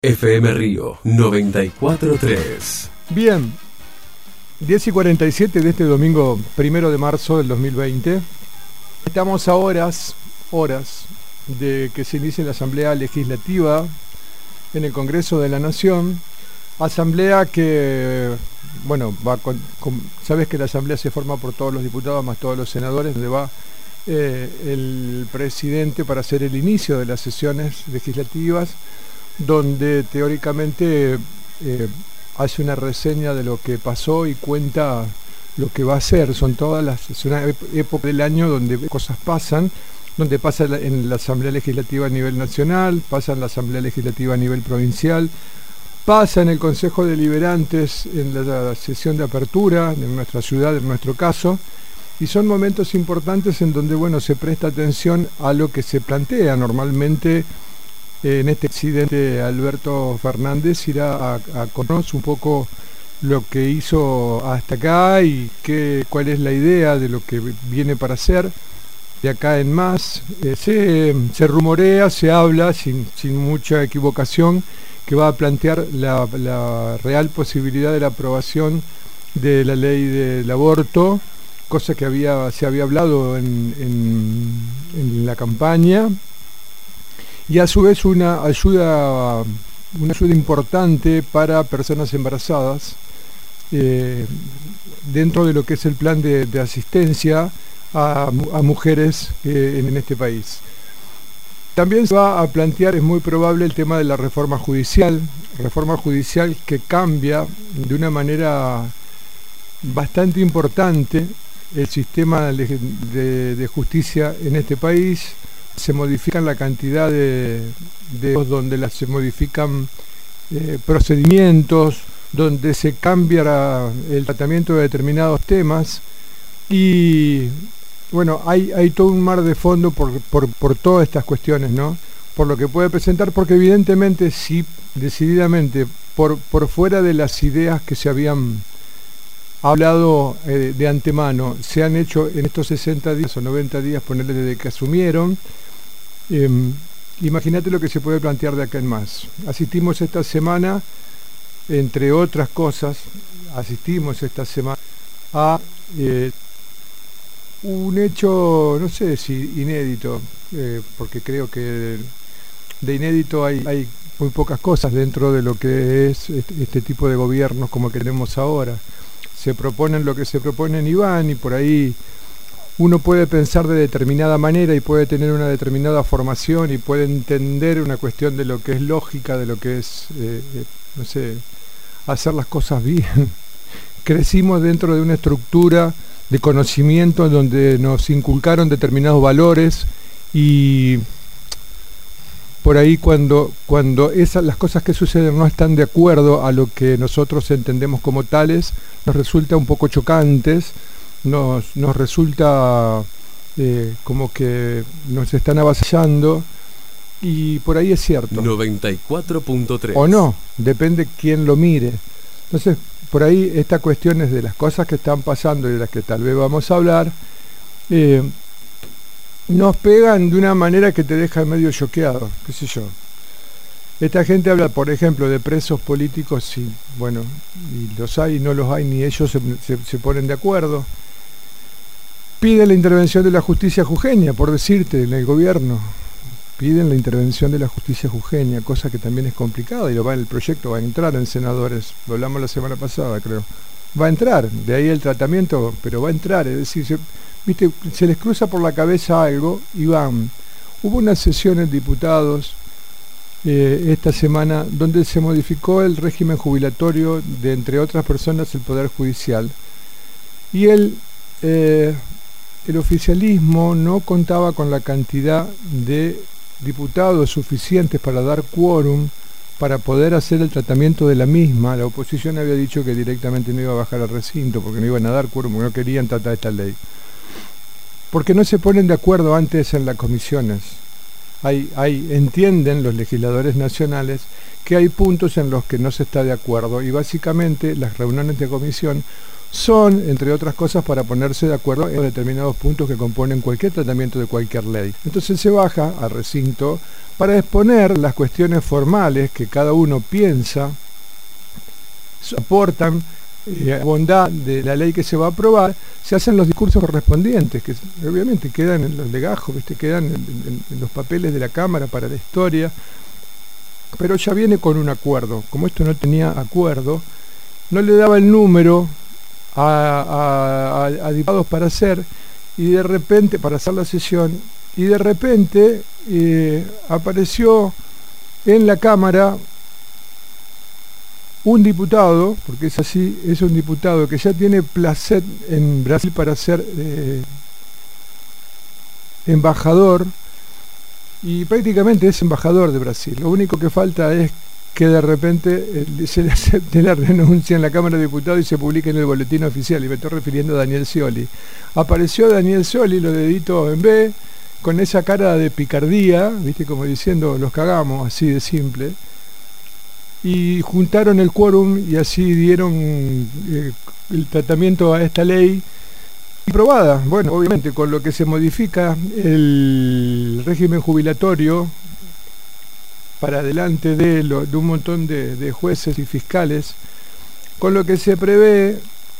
FM Río 94.3. Bien, 10:47 de este domingo 1 de marzo del 2020. Estamos a horas de que se inicie la Asamblea Legislativa en el Congreso de la Nación. Asamblea que, bueno, sabes que la Asamblea se forma por todos los diputados más todos los senadores, donde va el presidente para hacer el inicio de las sesiones legislativas, donde teóricamente hace una reseña de lo que pasó y cuenta lo que va a hacer. Es una época del año donde cosas pasan, donde pasa en la Asamblea Legislativa a nivel nacional, pasa en la Asamblea Legislativa a nivel provincial, pasa en el Consejo Deliberantes en la sesión de apertura de nuestra ciudad, en nuestro caso, y son momentos importantes en donde, bueno, se presta atención a lo que se plantea normalmente. En este accidente, Alberto Fernández irá a conocer un poco lo que hizo hasta acá y cuál es la idea de lo que viene para hacer de acá en más. Se rumorea, se habla sin mucha equivocación, que va a plantear la real posibilidad de la aprobación de la ley del aborto, cosa que se había hablado en la campaña. Y a su vez una ayuda importante para personas embarazadas dentro de lo que es el plan de asistencia a mujeres en este país. También se va a plantear, es muy probable, el tema de la reforma judicial que cambia de una manera bastante importante el sistema de justicia en este país. Se modifican la cantidad de donde se modifican procedimientos, donde se cambia el tratamiento de determinados temas, y bueno, hay todo un mar de fondo por todas estas cuestiones, ¿no? Por lo que puede presentar, porque evidentemente sí, decididamente, por fuera de las ideas que se habían hablado de antemano, se han hecho en estos 60 días o 90 días, ponerle desde que asumieron. Imagínate lo que se puede plantear de acá en más. Asistimos esta semana, entre otras cosas, a un hecho, no sé si inédito, porque creo que de inédito hay muy pocas cosas dentro de lo que es este tipo de gobiernos como que tenemos ahora. Se proponen lo que se proponen y van, y por ahí uno puede pensar de determinada manera y puede tener una determinada formación y puede entender una cuestión de lo que es lógica, de lo que es, no sé, hacer las cosas bien. Crecimos dentro de una estructura de conocimiento donde nos inculcaron determinados valores, y por ahí cuando las cosas que suceden no están de acuerdo a lo que nosotros entendemos como tales, nos resulta un poco chocantes, nos resulta como que nos están avasallando, y por ahí es cierto. 94.3. O no, depende quién lo mire. Entonces, por ahí estas cuestiones de las cosas que están pasando y de las que tal vez vamos a hablar, nos pegan de una manera que te deja medio choqueado, qué sé yo. Esta gente habla, por ejemplo, de presos políticos, y bueno, y los hay y no los hay, ni ellos se ponen de acuerdo. Piden la intervención de la justicia jujeña, por decirte, en el gobierno. Piden la intervención de la justicia jujeña, cosa que también es complicada, y el proyecto va a entrar en senadores. Lo hablamos la semana pasada, creo. Va a entrar, de ahí el tratamiento, pero va a entrar, es decir, viste, se les cruza por la cabeza algo y van. Hubo una sesión en diputados esta semana donde se modificó el régimen jubilatorio de, entre otras personas, el Poder Judicial, y el oficialismo no contaba con la cantidad de diputados suficientes para dar quórum para poder hacer el tratamiento de la misma. La oposición había dicho que directamente no iba a bajar al recinto porque no iban a dar quórum, porque no querían tratar esta ley, porque no se ponen de acuerdo antes en las comisiones. entienden los legisladores nacionales que hay puntos en los que no se está de acuerdo, y básicamente las reuniones de comisión son, entre otras cosas, para ponerse de acuerdo en determinados puntos que componen cualquier tratamiento de cualquier ley. Entonces se baja al recinto para exponer las cuestiones formales que cada uno piensa aportan bondad de la ley que se va a aprobar. Se hacen los discursos correspondientes, que obviamente quedan en los legajos, quedan en los papeles de la Cámara para la historia, pero ya viene con un acuerdo. Como esto no tenía acuerdo, no le daba el número a diputados para hacer, y de repente, para hacer la sesión, y de repente apareció en la Cámara un diputado, porque es así, es un diputado que ya tiene placet en Brasil para ser embajador, y prácticamente es embajador de Brasil. Lo único que falta es que de repente se le acepte la renuncia en la Cámara de Diputados y se publique en el boletín oficial, y me estoy refiriendo a Daniel Scioli. Apareció Daniel Scioli, lo dedito en B, con esa cara de picardía, viste, como diciendo, los cagamos, así de simple, y juntaron el quórum y así dieron el tratamiento a esta ley aprobada. Bueno, obviamente con lo que se modifica el régimen jubilatorio para adelante de un montón de jueces y fiscales, con lo que se prevé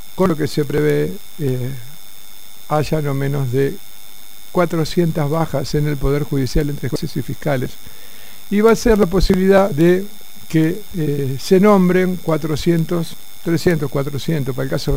haya no menos de 400 bajas en el Poder Judicial entre jueces y fiscales, y va a ser la posibilidad de que se nombren 400, para el caso,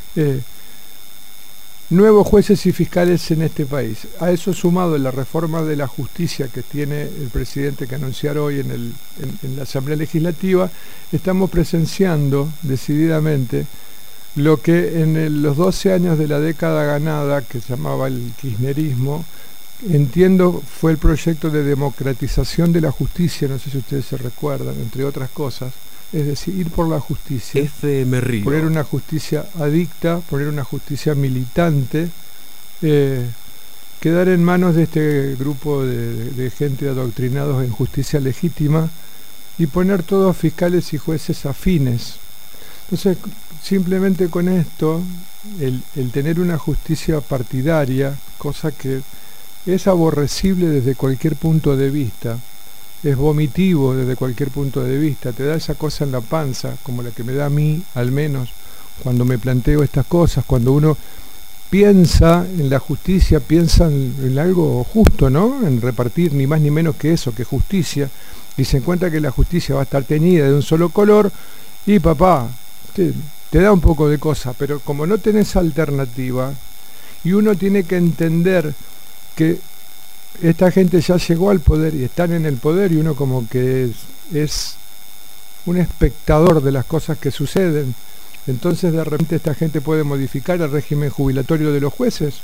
nuevos jueces y fiscales en este país. A eso sumado la reforma de la justicia que tiene el presidente que anunciar hoy en la Asamblea Legislativa, estamos presenciando decididamente lo que en los 12 años de la década ganada, que se llamaba el kirchnerismo, entiendo fue el proyecto de democratización de la justicia, no sé si ustedes se recuerdan, entre otras cosas, es decir, ir por la justicia, FM Río. Poner una justicia adicta, poner una justicia militante, quedar en manos de este grupo de gente adoctrinados en justicia legítima, y poner todos fiscales y jueces afines. Entonces, simplemente con esto, el tener una justicia partidaria, cosa que es aborrecible desde cualquier punto de vista, es vomitivo desde cualquier punto de vista, te da esa cosa en la panza, como la que me da a mí, al menos, cuando me planteo estas cosas, cuando uno piensa en la justicia, piensa en algo justo, ¿no? En repartir ni más ni menos que eso, que justicia, y se encuentra que la justicia va a estar teñida de un solo color, y papá, te da un poco de cosa, pero como no tenés alternativa, y uno tiene que entender que esta gente ya llegó al poder y están en el poder, y uno como que es un espectador de las cosas que suceden, entonces de repente esta gente puede modificar el régimen jubilatorio de los jueces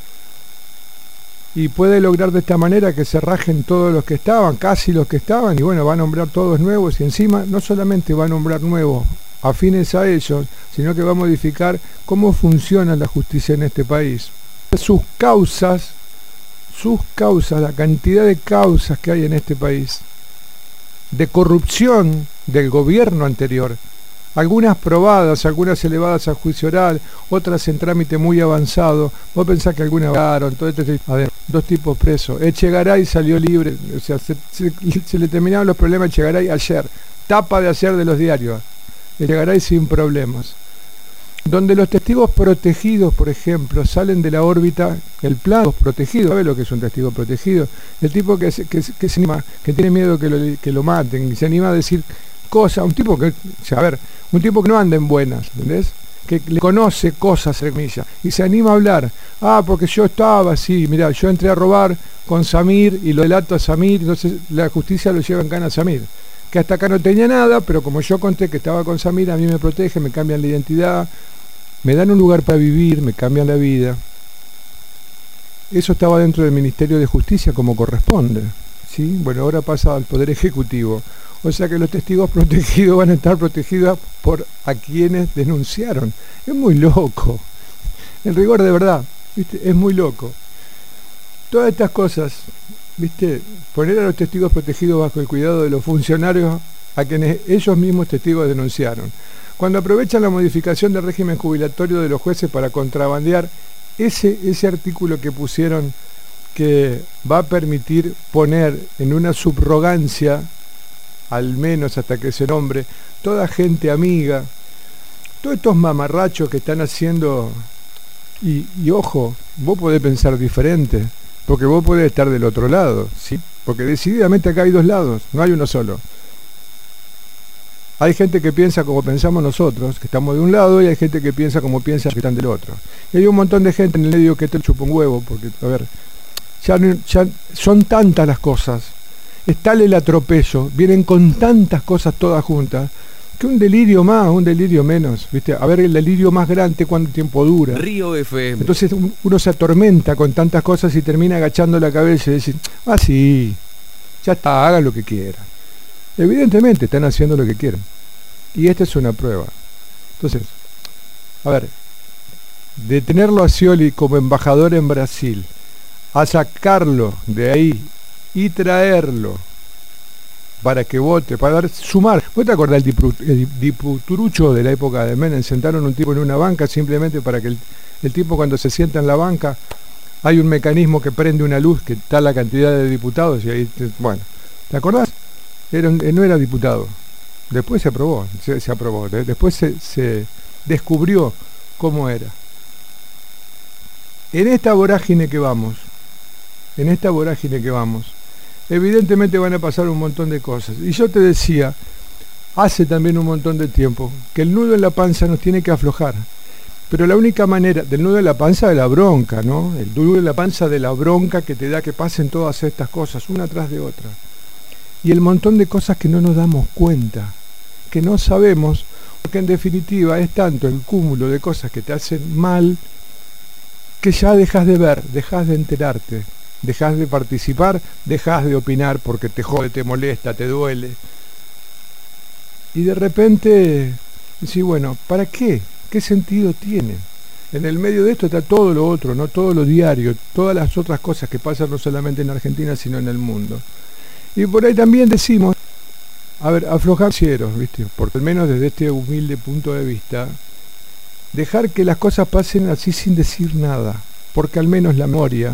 y puede lograr de esta manera que se rajen todos los que estaban, casi los que estaban, y bueno, va a nombrar todos nuevos, y encima no solamente va a nombrar nuevos afines a ellos, sino que va a modificar cómo funciona la justicia en este país. Sus causas, la cantidad de causas que hay en este país, de corrupción del gobierno anterior, algunas probadas, algunas elevadas a juicio oral, otras en trámite muy avanzado. Vos pensás que algunas ganaron, todo este, a ver, 2 tipos presos. Echegaray salió libre, o sea, se le terminaron los problemas a Echegaray ayer, tapa de ayer de los diarios. Echegaray sin problemas. Donde los testigos protegidos, por ejemplo, salen de la órbita, el plan protegido, ¿sabe lo que es un testigo protegido? El tipo que se anima, que tiene miedo que lo maten, y se anima a decir cosas, un tipo que no anda en buenas, ¿entendés? Que le conoce cosas, semillas, y se anima a hablar. Porque yo estaba así, mirá, yo entré a robar con Samir y lo delato a Samir, entonces la justicia lo lleva en cana a Samir, que hasta acá no tenía nada, pero como yo conté que estaba con Samir, a mí me protege, me cambian la identidad, me dan un lugar para vivir, me cambian la vida. Eso estaba dentro del Ministerio de Justicia como corresponde, ¿sí? Bueno, ahora pasa al Poder Ejecutivo. O sea que los testigos protegidos van a estar protegidos por a quienes denunciaron. Es muy loco. En rigor de verdad, ¿viste? Es muy loco. Todas estas cosas ¿viste? Poner a los testigos protegidos bajo el cuidado de los funcionarios a quienes ellos mismos testigos denunciaron. Cuando aprovechan la modificación del régimen jubilatorio de los jueces para contrabandear ese artículo que pusieron que va a permitir poner en una subrogancia, al menos hasta que se nombre, toda gente amiga, todos estos mamarrachos que están haciendo, y ojo, vos podés pensar diferente, porque vos podés estar del otro lado, ¿sí? Porque decididamente acá hay dos lados, no hay uno solo. Hay gente que piensa como pensamos nosotros, que estamos de un lado, y hay gente que piensa como piensa que están del otro. Y hay un montón de gente en el medio que te chupa un huevo, porque, a ver, ya son tantas las cosas, es tal el atropello, vienen con tantas cosas todas juntas, que un delirio más, un delirio menos, ¿viste? A ver, el delirio más grande, ¿cuánto tiempo dura? Río FM. Entonces uno se atormenta con tantas cosas y termina agachando la cabeza y dice, sí, ya está, hagan lo que quieran. Evidentemente están haciendo lo que quieren. Y esta es una prueba. Entonces, a ver, de tenerlo a Scioli como embajador en Brasil, a sacarlo de ahí y traerlo para que vote, para sumar. ¿Vos te acordás el diputurucho de la época de Menem? Sentaron un tipo en una banca simplemente para que el tipo, cuando se sienta en la banca, hay un mecanismo que prende una luz que está la cantidad de diputados y ahí, bueno, ¿te acordás? No era diputado. Después se aprobó, se aprobó. Después se descubrió cómo era. En esta vorágine que vamos, evidentemente van a pasar un montón de cosas. Y yo te decía, hace también un montón de tiempo, que el nudo en la panza nos tiene que aflojar. Pero la única manera, del nudo en la panza de la bronca, ¿no? El nudo en la panza de la bronca que te da que pasen todas estas cosas, una tras de otra. Y el montón de cosas que no nos damos cuenta, que no sabemos, porque en definitiva es tanto el cúmulo de cosas que te hacen mal, que ya dejas de ver, dejas de enterarte, dejas de participar, dejas de opinar porque te jode, te molesta, te duele. Y de repente, decís, bueno, ¿para qué? ¿Qué sentido tiene? En el medio de esto está todo lo otro, no todo lo diario, todas las otras cosas que pasan no solamente en Argentina, sino en el mundo. Y por ahí también decimos, a ver, aflojar cieros, ¿viste? Porque al menos desde este humilde punto de vista, dejar que las cosas pasen así sin decir nada, porque al menos la memoria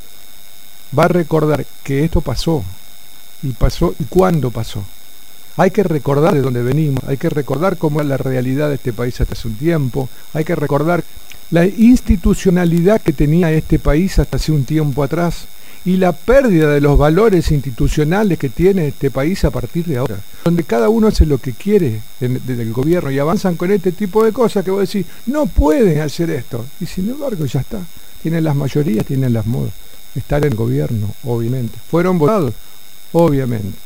va a recordar que esto pasó, y cuándo pasó. Hay que recordar de dónde venimos, hay que recordar cómo es la realidad de este país hasta hace un tiempo, hay que recordar la institucionalidad que tenía este país hasta hace un tiempo atrás, y la pérdida de los valores institucionales que tiene este país a partir de ahora, donde cada uno hace lo que quiere desde el gobierno y avanzan con este tipo de cosas que vos decís, no pueden hacer esto, y sin embargo ya está, tienen las mayorías, tienen las modas, están en el gobierno, obviamente, fueron votados, obviamente.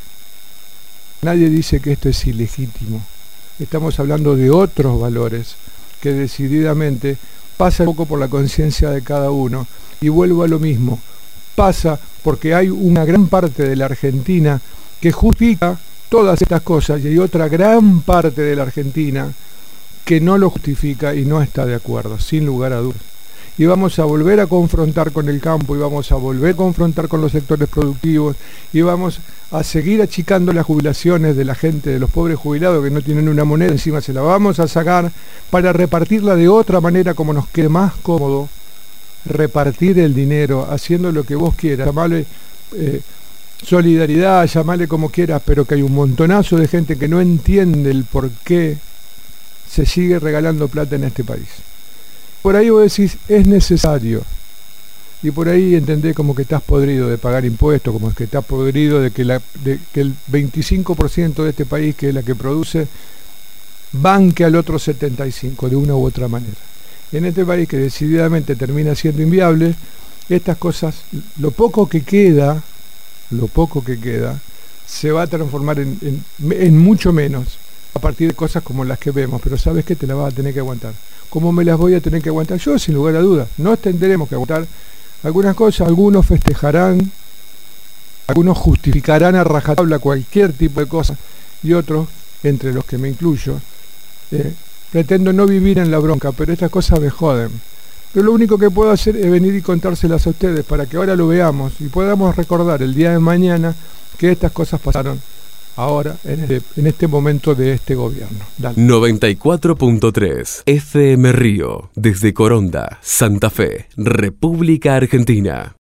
Nadie dice que esto es ilegítimo, estamos hablando de otros valores que decididamente pasan un poco por la conciencia de cada uno, y vuelvo a lo mismo, pasa porque hay una gran parte de la Argentina que justifica todas estas cosas y hay otra gran parte de la Argentina que no lo justifica y no está de acuerdo, sin lugar a dudas. Y vamos a volver a confrontar con el campo, y vamos a volver a confrontar con los sectores productivos, y vamos a seguir achicando las jubilaciones de la gente, de los pobres jubilados que no tienen una moneda, encima se la vamos a sacar para repartirla de otra manera como nos quede más cómodo, repartir el dinero, haciendo lo que vos quieras, llamale solidaridad, llamale como quieras, pero que hay un montonazo de gente que no entiende el por qué se sigue regalando plata en este país. Por ahí vos decís, es necesario, y por ahí entendés como que estás podrido de pagar impuestos, como que estás podrido de que el 25% de este país, que es la que produce, banque al otro 75% de una u otra manera. En este país que decididamente termina siendo inviable, estas cosas, lo poco que queda, se va a transformar en mucho menos a partir de cosas como las que vemos, pero sabes que te las vas a tener que aguantar. ¿Cómo me las voy a tener que aguantar? Yo, sin lugar a dudas, no tendremos que aguantar algunas cosas, algunos festejarán, algunos justificarán a rajatabla cualquier tipo de cosa, y otros, entre los que me incluyo, pretendo no vivir en la bronca, pero estas cosas me joden. Pero lo único que puedo hacer es venir y contárselas a ustedes para que ahora lo veamos y podamos recordar el día de mañana que estas cosas pasaron ahora, en este momento de este gobierno. Dale. 94.3 FM Río, desde Coronda, Santa Fe, República Argentina.